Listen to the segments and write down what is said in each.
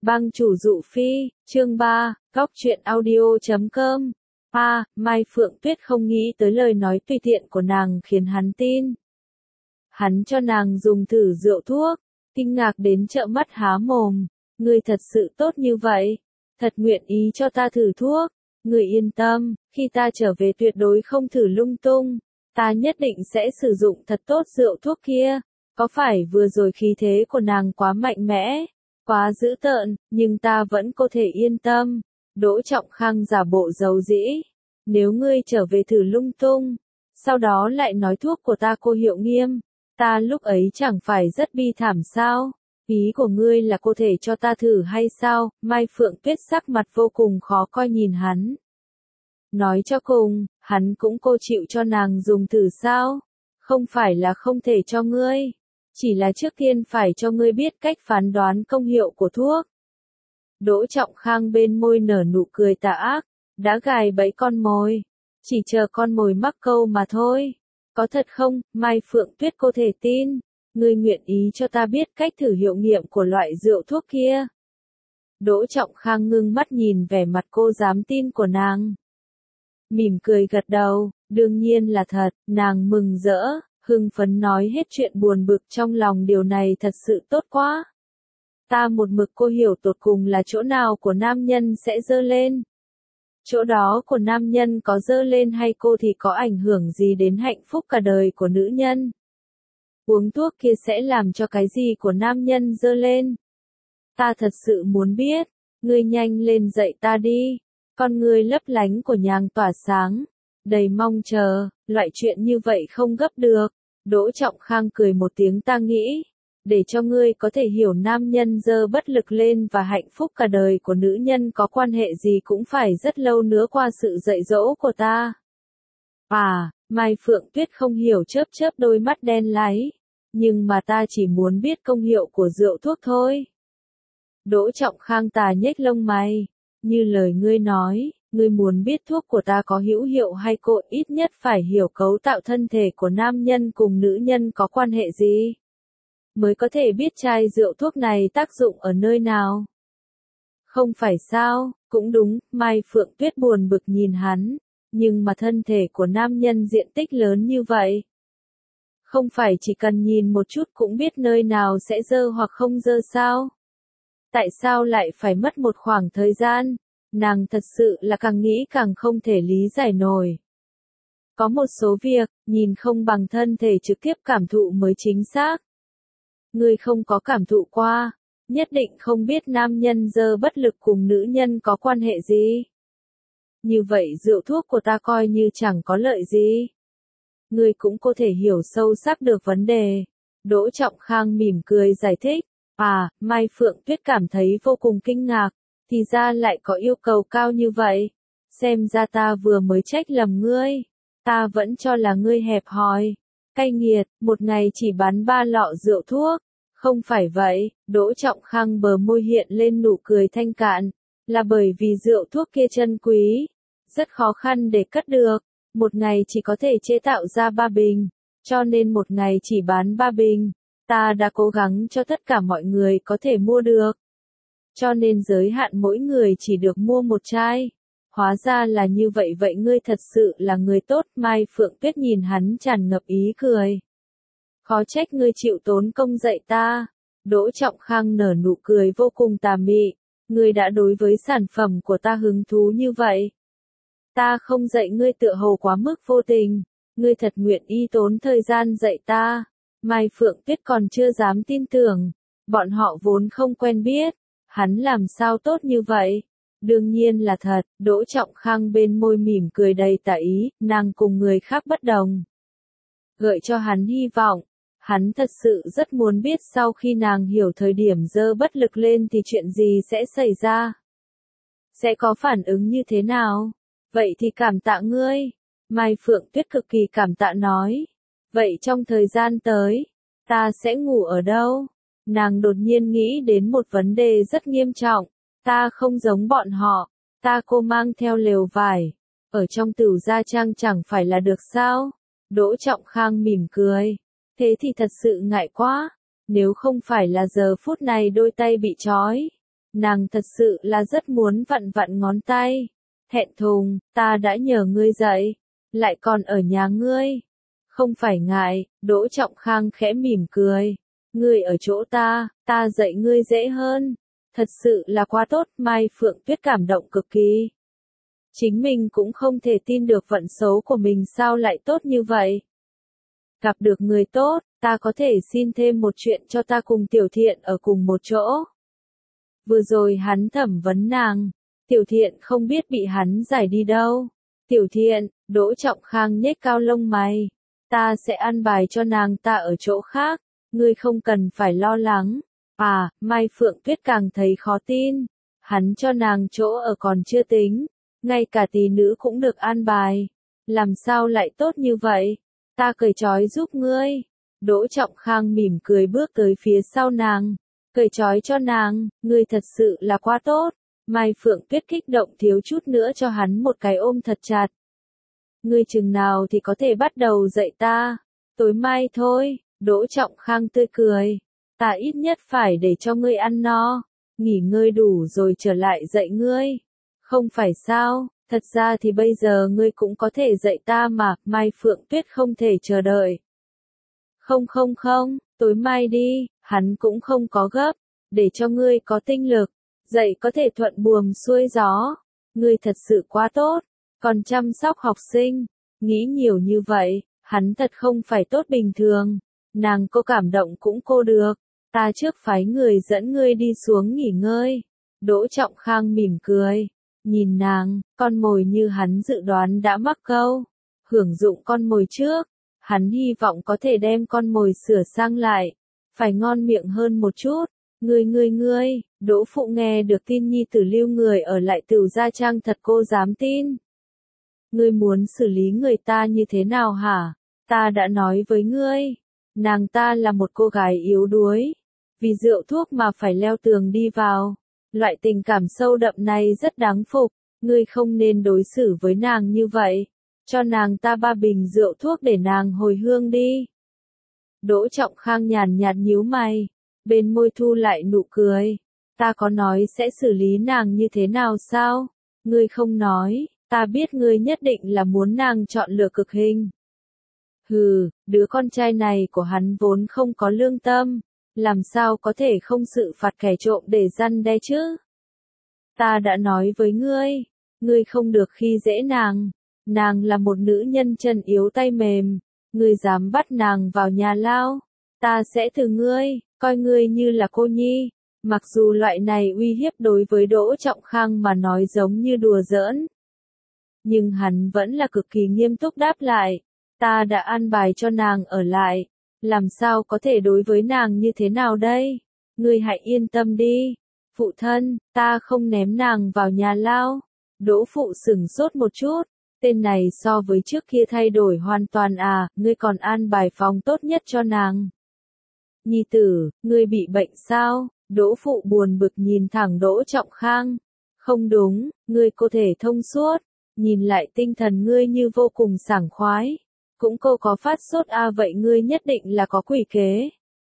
Bang chủ dụ phi, chương 3, góc truyện audio.com. Mai Phượng Tuyết không nghĩ tới lời nói tùy tiện của nàng khiến hắn tin. Hắn cho nàng dùng thử rượu thuốc, kinh ngạc đến trợn mắt há mồm. Ngươi thật sự tốt như vậy, thật nguyện ý cho ta thử thuốc. Ngươi yên tâm, khi ta trở về tuyệt đối không thử lung tung. Ta nhất định sẽ sử dụng thật tốt rượu thuốc kia. Có phải vừa rồi khí thế của nàng quá mạnh mẽ, quá dữ tợn, nhưng ta vẫn có thể yên tâm. Đỗ Trọng Khang giả bộ giấu dĩ. Nếu ngươi trở về thử lung tung, sau đó lại nói thuốc của ta cô hiệu nghiêm, ta lúc ấy chẳng phải rất bi thảm sao? Ý của ngươi là cô thể cho ta thử hay sao? Mai Phượng Tuyết sắc mặt vô cùng khó coi nhìn hắn. Nói cho cùng, hắn cũng cô chịu cho nàng dùng thử sao? Không phải là không thể cho ngươi, chỉ là trước tiên phải cho ngươi biết cách phán đoán công hiệu của thuốc. Đỗ Trọng Khang bên môi nở nụ cười tà ác, đã gài bẫy con mồi, chỉ chờ con mồi mắc câu mà thôi. Có thật không, Mai Phượng Tuyết cô thể tin, ngươi nguyện ý cho ta biết cách thử hiệu nghiệm của loại rượu thuốc kia. Đỗ Trọng Khang ngưng mắt nhìn vẻ mặt cô dám tin của nàng. Mỉm cười gật đầu, đương nhiên là thật, nàng mừng rỡ, hưng phấn nói hết chuyện buồn bực trong lòng, điều này thật sự tốt quá. Ta một mực cô hiểu tột cùng là chỗ nào của nam nhân sẽ dơ lên. Chỗ đó của nam nhân có dơ lên hay cô thì có ảnh hưởng gì đến hạnh phúc cả đời của nữ nhân. Uống thuốc kia sẽ làm cho cái gì của nam nhân dơ lên. Ta thật sự muốn biết, ngươi nhanh lên dạy ta đi. Con ngươi lấp lánh của nàng tỏa sáng, đầy mong chờ, loại chuyện như vậy không gấp được. Đỗ Trọng Khang cười một tiếng, ta nghĩ, để cho ngươi có thể hiểu nam nhân dơ bất lực lên và hạnh phúc cả đời của nữ nhân có quan hệ gì cũng phải rất lâu nữa qua sự dạy dỗ của ta. Mai Phượng Tuyết không hiểu chớp chớp đôi mắt đen láy, nhưng mà ta chỉ muốn biết công hiệu của rượu thuốc thôi. Đỗ Trọng Khang tà nhếch lông mày, như lời ngươi nói, ngươi muốn biết thuốc của ta có hữu hiệu hay cô ít nhất phải hiểu cấu tạo thân thể của nam nhân cùng nữ nhân có quan hệ gì, mới có thể biết chai rượu thuốc này tác dụng ở nơi nào. Không phải sao, cũng đúng, Mai Phượng Tuyết buồn bực nhìn hắn, nhưng mà thân thể của nam nhân diện tích lớn như vậy. Không phải chỉ cần nhìn một chút cũng biết nơi nào sẽ dơ hoặc không dơ sao? Tại sao lại phải mất một khoảng thời gian? Nàng thật sự là càng nghĩ càng không thể lý giải nổi. Có một số việc, nhìn không bằng thân thể trực tiếp cảm thụ mới chính xác. Ngươi không có cảm thụ qua, nhất định không biết nam nhân dơ bất lực cùng nữ nhân có quan hệ gì. Như vậy rượu thuốc của ta coi như chẳng có lợi gì. Ngươi cũng có thể hiểu sâu sắc được vấn đề. Đỗ Trọng Khang mỉm cười giải thích. Mai Phượng Tuyết cảm thấy vô cùng kinh ngạc, thì ra lại có yêu cầu cao như vậy. Xem ra ta vừa mới trách lầm ngươi. Ta vẫn cho là ngươi hẹp hòi, cay nghiệt, một ngày chỉ bán 3 lọ rượu thuốc. Không phải vậy, Đỗ Trọng Khang bờ môi hiện lên nụ cười thanh cạn, là bởi vì rượu thuốc kia chân quý, rất khó khăn để cất được. Một ngày chỉ có thể chế tạo ra 3 bình, cho nên một ngày chỉ bán 3 bình. Ta đã cố gắng cho tất cả mọi người có thể mua được. Cho nên giới hạn mỗi người chỉ được mua một chai. Hóa ra là như vậy, vậy ngươi thật sự là người tốt. Mai Phượng Tuyết nhìn hắn tràn ngập ý cười. Khó trách ngươi chịu tốn công dạy ta. Đỗ Trọng Khang nở nụ cười vô cùng tà mị. Ngươi đã đối với sản phẩm của ta hứng thú như vậy. Ta không dạy ngươi tựa hồ quá mức vô tình. Ngươi thật nguyện ý tốn thời gian dạy ta. Mai Phượng Tuyết còn chưa dám tin tưởng, bọn họ vốn không quen biết, hắn làm sao tốt như vậy? Đương nhiên là thật, Đỗ Trọng Khang bên môi mỉm cười đầy tà ý, nàng cùng người khác bất đồng. Gợi cho hắn hy vọng, hắn thật sự rất muốn biết sau khi nàng hiểu thời điểm dơ bất lực lên thì chuyện gì sẽ xảy ra. Sẽ có phản ứng như thế nào? Vậy thì cảm tạ ngươi. Mai Phượng Tuyết cực kỳ cảm tạ nói. Vậy trong thời gian tới, ta sẽ ngủ ở đâu? Nàng đột nhiên nghĩ đến một vấn đề rất nghiêm trọng. Ta không giống bọn họ, ta cô mang theo lều vải, ở trong Tửu Gia Trang chẳng phải là được sao? Đỗ Trọng Khang mỉm cười. Thế thì thật sự ngại quá, nếu không phải là giờ phút này đôi tay bị trói, Nàng thật sự là rất muốn vặn vặn ngón tay. Thẹn thùng, ta đã nhờ ngươi dậy, lại còn ở nhà ngươi. Không phải ngại, Đỗ Trọng Khang khẽ mỉm cười. Ngươi ở chỗ ta dạy ngươi dễ hơn. Thật sự là quá tốt, Mai Phượng Tuyết cảm động cực kỳ. Chính mình cũng không thể tin được vận số của mình sao lại tốt như vậy. Gặp được người tốt, ta có thể xin thêm một chuyện cho ta cùng Tiểu Thiện ở cùng một chỗ. Vừa rồi hắn thẩm vấn nàng, Tiểu Thiện không biết bị hắn giải đi đâu. Tiểu Thiện, Đỗ Trọng Khang nhếch cao lông mày. Ta sẽ an bài cho nàng ta ở chỗ khác, ngươi không cần phải lo lắng. À, Mai Phượng Tuyết càng thấy khó tin. Hắn cho nàng chỗ ở còn chưa tính, ngay cả tỷ nữ cũng được an bài. Làm sao lại tốt như vậy? Ta cởi trói giúp ngươi. Đỗ Trọng Khang mỉm cười bước tới phía sau nàng. Cởi trói cho nàng, ngươi thật sự là quá tốt. Mai Phượng Tuyết kích động thiếu chút nữa cho hắn một cái ôm thật chặt. Ngươi chừng nào thì có thể bắt đầu dạy ta? Tối mai thôi, Đỗ Trọng Khang tươi cười. Ta ít nhất phải để cho ngươi ăn no, nghỉ ngơi đủ rồi trở lại dạy ngươi. Không phải sao, thật ra thì bây giờ ngươi cũng có thể dạy ta mà, Mai Phượng Tuyết không thể chờ đợi. Không, tối mai đi, hắn cũng không có gấp, để cho ngươi có tinh lực, dạy có thể thuận buồm xuôi gió. Ngươi thật sự quá tốt, còn chăm sóc học sinh, nghĩ nhiều như vậy, hắn thật không phải tốt bình thường. Nàng cô cảm động cũng cô được, ta trước phái người dẫn ngươi đi xuống nghỉ ngơi. Đỗ Trọng Khang mỉm cười, nhìn nàng, con mồi như hắn dự đoán đã mắc câu, hưởng dụng con mồi trước. Hắn hy vọng có thể đem con mồi sửa sang lại, phải ngon miệng hơn một chút. Ngươi, Đỗ Phụ nghe được tin nhi tử lưu người ở lại Tửu Gia Trang thật cô dám tin. Ngươi muốn xử lý người ta như thế nào hả? Ta đã nói với ngươi, nàng ta là một cô gái yếu đuối, vì rượu thuốc mà phải leo tường đi vào. Loại tình cảm sâu đậm này rất đáng phục, ngươi không nên đối xử với nàng như vậy. Cho nàng ta 3 bình rượu thuốc để nàng hồi hương đi. Đỗ Trọng Khang nhàn nhạt nhíu mày, bên môi thu lại nụ cười. Ta có nói sẽ xử lý nàng như thế nào sao? Ngươi không nói, ta biết ngươi nhất định là muốn nàng chọn lựa cực hình. Hừ, đứa con trai này của hắn vốn không có lương tâm, làm sao có thể không sự phạt kẻ trộm để răn đe chứ? Ta đã nói với ngươi không được khi dễ nàng. Nàng là một nữ nhân chân yếu tay mềm, ngươi dám bắt nàng vào nhà lao, ta sẽ thử ngươi, coi ngươi như là cô nhi. Mặc dù loại này uy hiếp đối với Đỗ Trọng Khang mà nói giống như đùa giỡn, nhưng hắn vẫn là cực kỳ nghiêm túc đáp lại. Ta đã an bài cho nàng ở lại, làm sao có thể đối với nàng như thế nào đây? Ngươi hãy yên tâm đi, phụ thân, ta không ném nàng vào nhà lao. Đỗ Phụ sửng sốt một chút. Tên này so với trước kia thay đổi hoàn toàn à, ngươi còn an bài phòng tốt nhất cho nàng. Nhi tử, ngươi bị bệnh sao? Đỗ Phụ buồn bực nhìn thẳng Đỗ Trọng Khang. Không đúng, ngươi có thể thông suốt, nhìn lại tinh thần ngươi như vô cùng sảng khoái. Cũng cô có phát sốt à, vậy ngươi nhất định là có quỷ kế.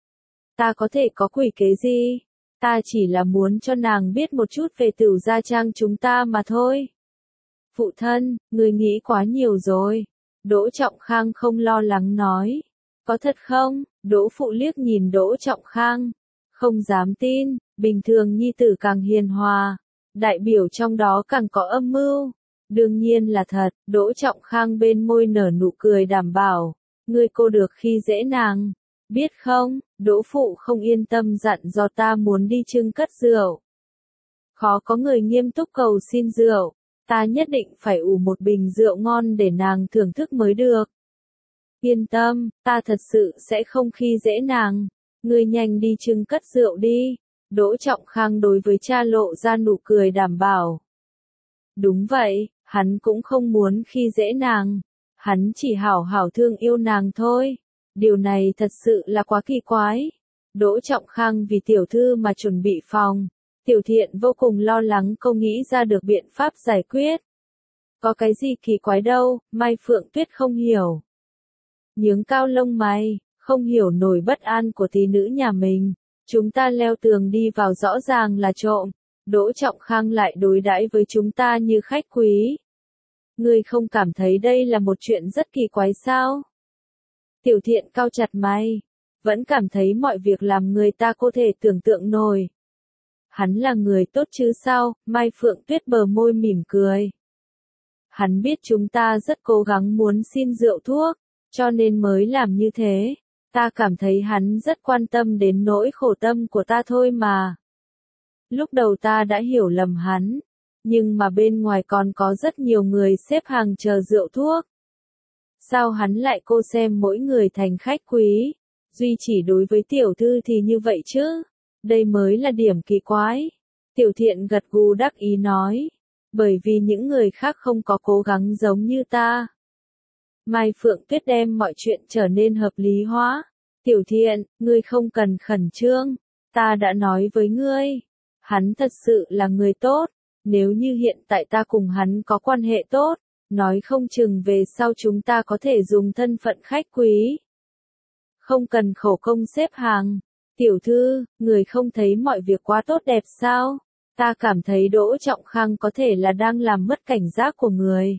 Ta có thể có quỷ kế gì? Ta chỉ là muốn cho nàng biết một chút về Tửu Gia Trang chúng ta mà thôi. Phụ thân, người nghĩ quá nhiều rồi. Đỗ Trọng Khang không lo lắng nói. Có thật không? Đỗ Phụ liếc nhìn Đỗ Trọng Khang. Không dám tin, bình thường nhi tử càng hiền hòa, đại biểu trong đó càng có âm mưu. Đương nhiên là thật, Đỗ Trọng Khang bên môi nở nụ cười đảm bảo. Ngươi cô được khi dễ nàng. Biết không, Đỗ Phụ không yên tâm dặn dò ta muốn đi trưng cất rượu. Khó có người nghiêm túc cầu xin rượu. Ta nhất định phải ủ một bình rượu ngon để nàng thưởng thức mới được. Yên tâm, ta thật sự sẽ không khi dễ nàng. Ngươi nhanh đi trưng cất rượu đi. Đỗ Trọng Khang đối với cha lộ ra nụ cười đảm bảo. Đúng vậy, hắn cũng không muốn khi dễ nàng. Hắn chỉ hảo hảo thương yêu nàng thôi. Điều này thật sự là quá kỳ quái. Đỗ Trọng Khang vì tiểu thư mà chuẩn bị phòng. Tiểu Thiện vô cùng lo lắng cô nghĩ ra được biện pháp giải quyết. Có cái gì kỳ quái đâu, Mai Phượng Tuyết không hiểu. Nhướng cao lông mày, không hiểu nổi bất an của tỷ nữ nhà mình. Chúng ta leo tường đi vào rõ ràng là trộm. Đỗ Trọng Khang lại đối đãi với chúng ta như khách quý. Ngươi không cảm thấy đây là một chuyện rất kỳ quái sao? Tiểu Thiện cau chặt mày, vẫn cảm thấy mọi việc làm người ta có thể tưởng tượng nổi. Hắn là người tốt chứ sao? Mai Phượng Tuyết bờ môi mỉm cười. Hắn biết chúng ta rất cố gắng muốn xin rượu thuốc, cho nên mới làm như thế. Ta cảm thấy hắn rất quan tâm đến nỗi khổ tâm của ta thôi mà. Lúc đầu ta đã hiểu lầm hắn, nhưng mà bên ngoài còn có rất nhiều người xếp hàng chờ rượu thuốc. Sao hắn lại cô xem mỗi người thành khách quý, duy chỉ đối với tiểu thư thì như vậy chứ? Đây mới là điểm kỳ quái. Tiểu Thiện gật gù đắc ý nói, bởi vì những người khác không có cố gắng giống như ta. Mai Phượng Tuyết đem mọi chuyện trở nên hợp lý hóa. Tiểu Thiện, ngươi không cần khẩn trương, ta đã nói với ngươi. Hắn thật sự là người tốt, nếu như hiện tại ta cùng hắn có quan hệ tốt, nói không chừng về sau chúng ta có thể dùng thân phận khách quý. Không cần khổ công xếp hàng. Tiểu thư, người không thấy mọi việc quá tốt đẹp sao? Ta cảm thấy Đỗ Trọng Khang có thể là đang làm mất cảnh giác của người.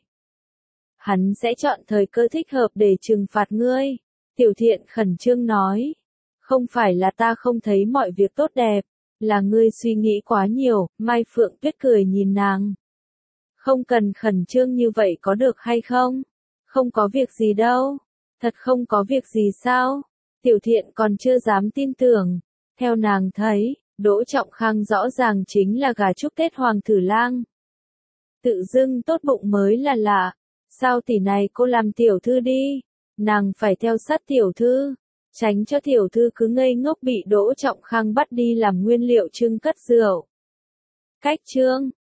Hắn sẽ chọn thời cơ thích hợp để trừng phạt ngươi. Tiểu Thiện khẩn trương nói. Không phải là ta không thấy mọi việc tốt đẹp, là ngươi suy nghĩ quá nhiều. Mai Phượng Tuyết cười nhìn nàng. Không cần khẩn trương như vậy có được hay không? Không có việc gì đâu. Thật không có việc gì sao? Tiểu Thiện còn chưa dám tin tưởng. Theo nàng thấy, Đỗ Trọng Khang rõ ràng chính là gà chúc Tết Hoàng Tử Lang. Tự dưng tốt bụng mới là lạ. Sao tỷ này cô làm tiểu thư đi? Nàng phải theo sát tiểu thư, tránh cho tiểu thư cứ ngây ngốc bị Đỗ Trọng Khang bắt đi làm nguyên liệu trưng cất rượu. Cách chương